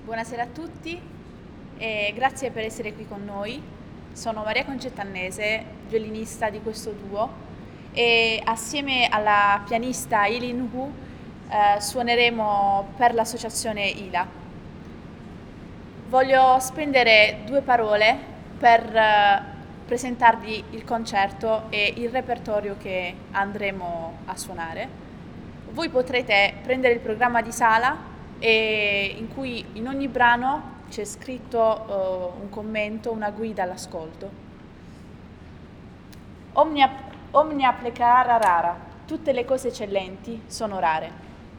Buonasera a tutti e grazie per essere qui con noi. Sono Maria Concettannese, violinista di questo duo e assieme alla pianista Ilin Hu suoneremo per l'associazione ILA. Voglio spendere due parole per presentarvi il concerto e il repertorio che andremo a suonare. Voi potrete prendere il programma di sala in cui in ogni brano c'è scritto un commento, una guida all'ascolto. Omnia, omnia plecara rara, tutte le cose eccellenti sono rare.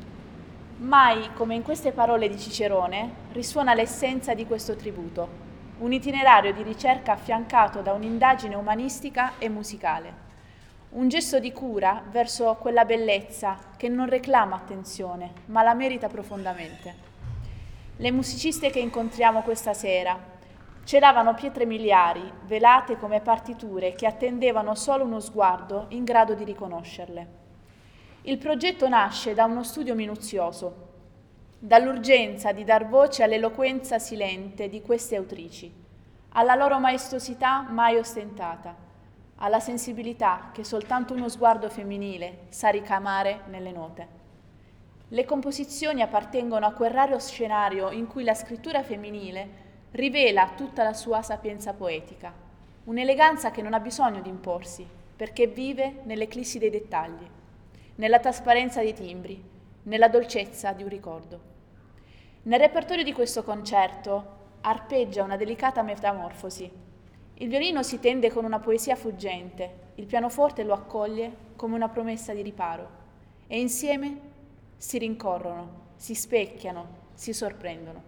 Mai, come in queste parole di Cicerone, risuona l'essenza di questo tributo, un itinerario di ricerca affiancato da un'indagine umanistica e musicale, un gesto di cura verso quella bellezza che non reclama attenzione, ma la merita profondamente. Le musiciste che incontriamo questa sera celavano pietre miliari, velate come partiture che attendevano solo uno sguardo in grado di riconoscerle. Il progetto nasce da uno studio minuzioso, dall'urgenza di dar voce all'eloquenza silente di queste autrici, alla loro maestosità mai ostentata, alla sensibilità che soltanto uno sguardo femminile sa ricamare nelle note. Le composizioni appartengono a quel raro scenario in cui la scrittura femminile rivela tutta la sua sapienza poetica, un'eleganza che non ha bisogno di imporsi, perché vive nell'eclissi dei dettagli, nella trasparenza dei timbri, nella dolcezza di un ricordo. Nel repertorio di questo concerto arpeggia una delicata metamorfosi. Il violino si tende con una poesia fuggente, il pianoforte lo accoglie come una promessa di riparo e insieme si rincorrono, si specchiano, si sorprendono.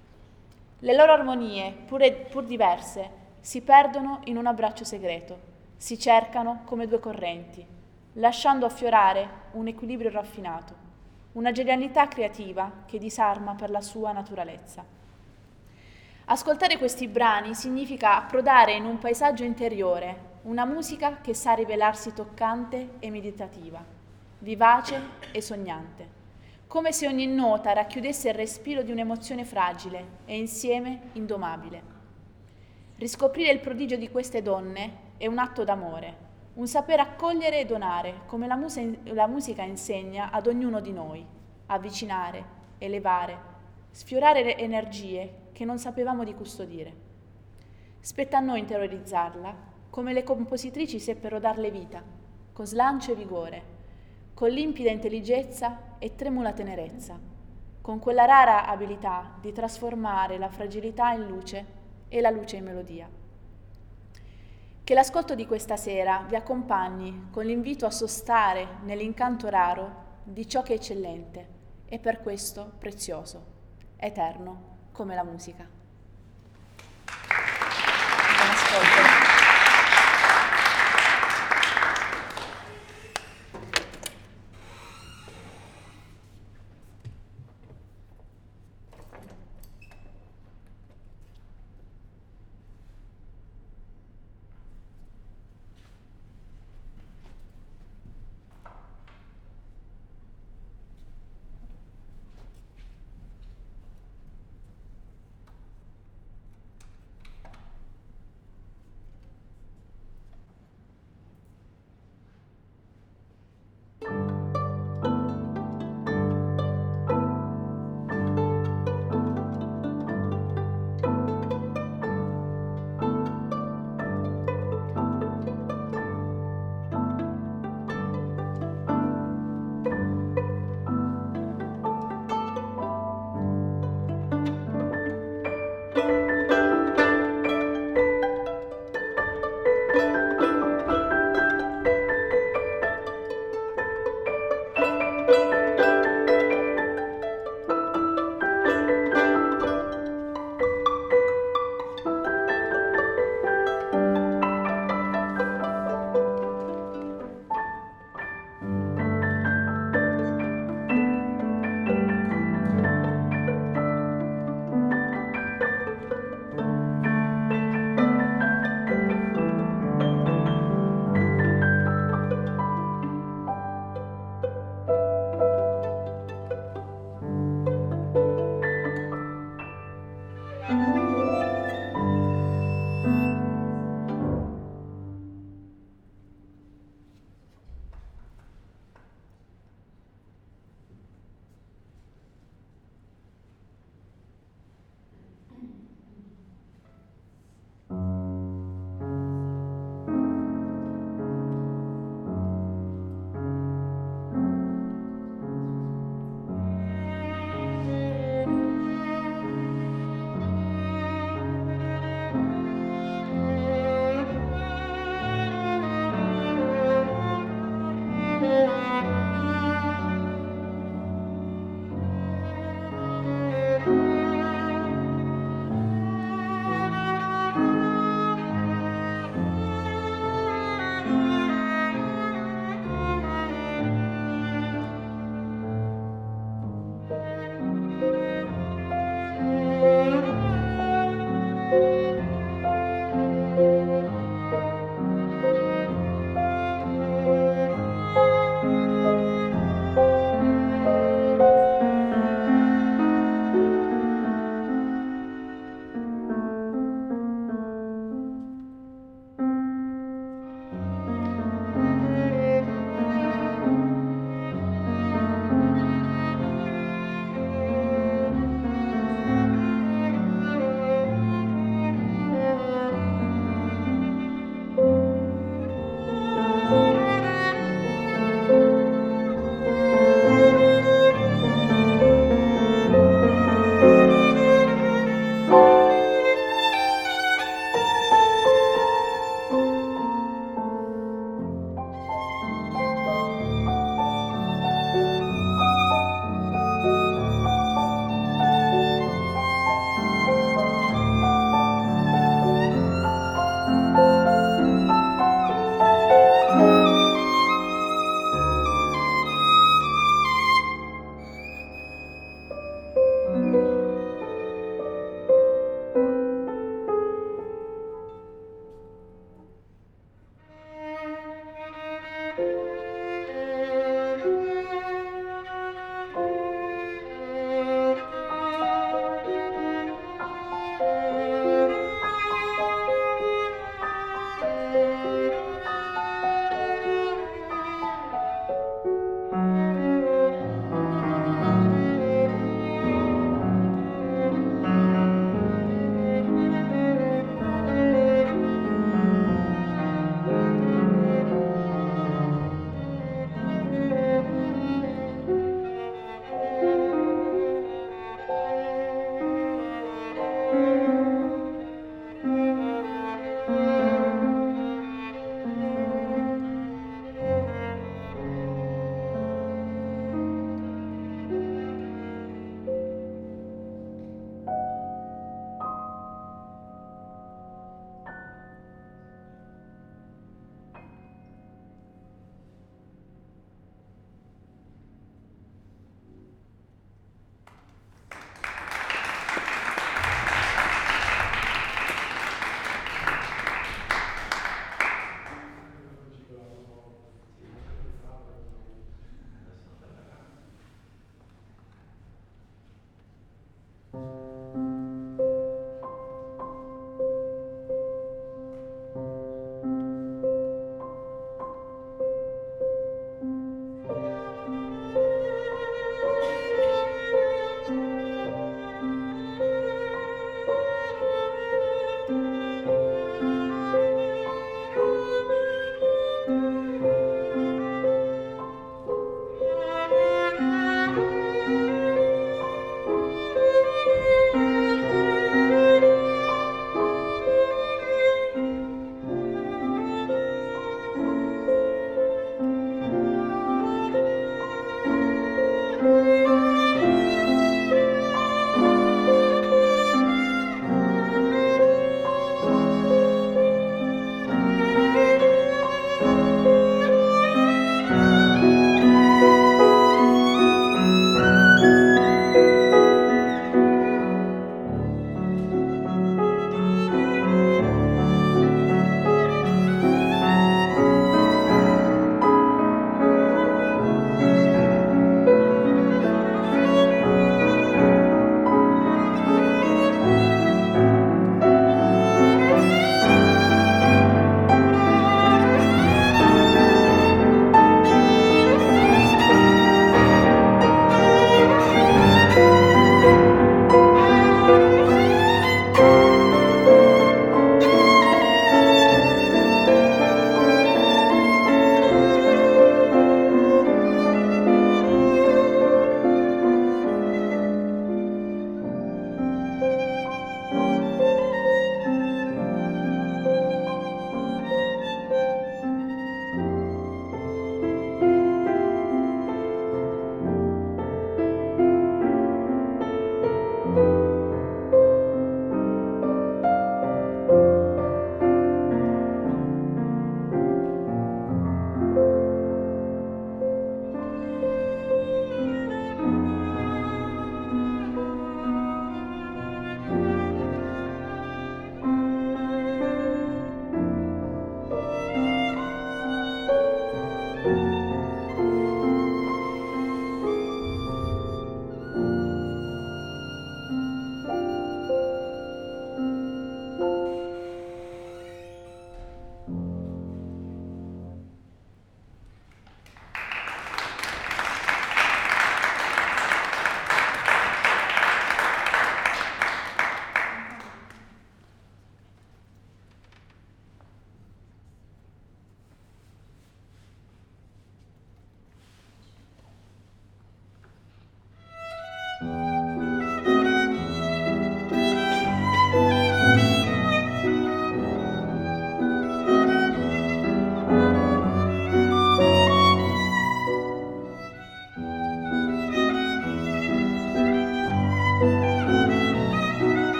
Le loro armonie, pur diverse, si perdono in un abbraccio segreto, si cercano come due correnti, lasciando affiorare un equilibrio raffinato, una genialità creativa che disarma per la sua naturalezza. Ascoltare questi brani significa approdare in un paesaggio interiore, una musica che sa rivelarsi toccante e meditativa, vivace e sognante, come se ogni nota racchiudesse il respiro di un'emozione fragile e insieme indomabile. Riscoprire il prodigio di queste donne è un atto d'amore, un saper accogliere e donare, come la musica insegna ad ognuno di noi, avvicinare, elevare, sfiorare le energie che non sapevamo di custodire. Spetta a noi interiorizzarla, come le compositrici seppero darle vita, con slancio e vigore, con limpida intelligenza e tremula tenerezza, con quella rara abilità di trasformare la fragilità in luce e la luce in melodia. Che l'ascolto di questa sera vi accompagni con l'invito a sostare nell'incanto raro di ciò che è eccellente e per questo prezioso, eterno come la musica. Buon ascolto.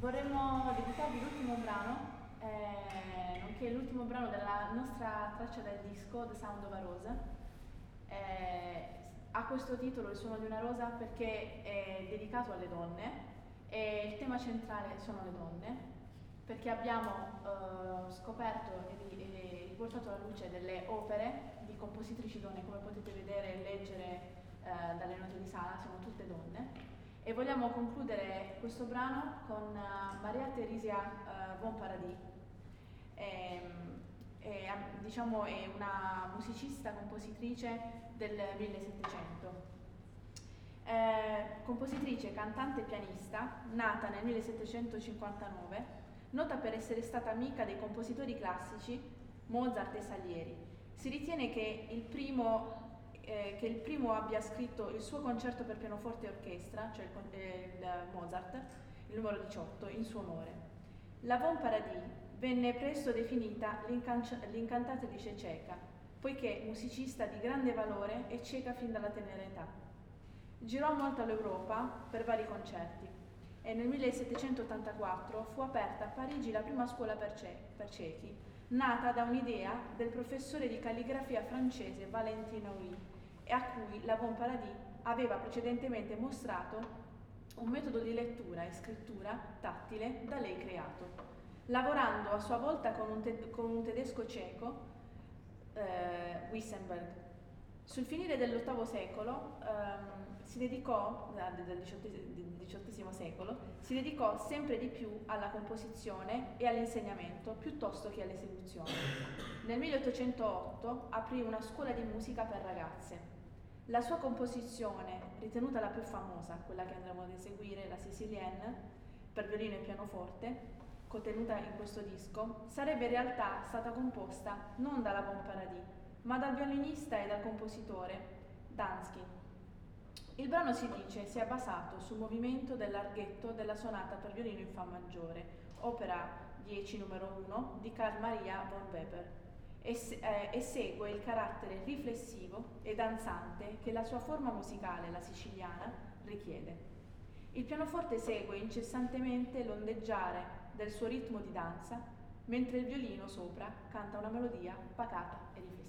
Vorremmo dedicarvi l'ultimo brano, nonché l'ultimo brano della nostra traccia del disco The Sound of a Rose. Ha questo titolo, Il suono di una rosa, perché è dedicato alle donne e il tema centrale sono le donne, perché abbiamo scoperto e riportato alla luce delle opere di compositrici donne, come potete vedere e leggere dalle note di sala, sono tutte donne. E vogliamo concludere questo brano con Maria Theresia von Paradis. Diciamo, è una musicista, compositrice del 1700. Compositrice, cantante e pianista, nata nel 1759, nota per essere stata amica dei compositori classici Mozart e Salieri. Si ritiene che il primo abbia scritto il suo concerto per pianoforte e orchestra, cioè il Mozart, il numero 18, in suo onore. La von Paradis venne presto definita l'incantatrice cieca, poiché musicista di grande valore e cieca fin dalla tenera età. Girò molto all'Europa per vari concerti e nel 1784 fu aperta a Parigi la prima scuola per ciechi, nata da un'idea del professore di calligrafia francese Valentin Haury, e a cui la von Paradis aveva precedentemente mostrato un metodo di lettura e scrittura tattile da lei creato. Lavorando a sua volta con un tedesco cieco, Wissenberg. Sul finire dell'VIII secolo del XVIII secolo, si dedicò sempre di più alla composizione e all'insegnamento piuttosto che all'esecuzione. Nel 1808 aprì una scuola di musica per ragazze. La sua composizione, ritenuta la più famosa, quella che andremo ad eseguire, la Sicilienne, per violino e pianoforte, contenuta in questo disco, sarebbe in realtà stata composta non dalla von Paradis, ma dal violinista e dal compositore Dansky. Il brano, si dice, sia basato sul movimento del larghetto della sonata per violino in fa maggiore, opera 10 numero 1 di Carl Maria von Weber, e segue il carattere riflessivo e danzante che la sua forma musicale, la siciliana, richiede. Il pianoforte segue incessantemente l'ondeggiare del suo ritmo di danza, mentre il violino sopra canta una melodia pacata e riflessiva.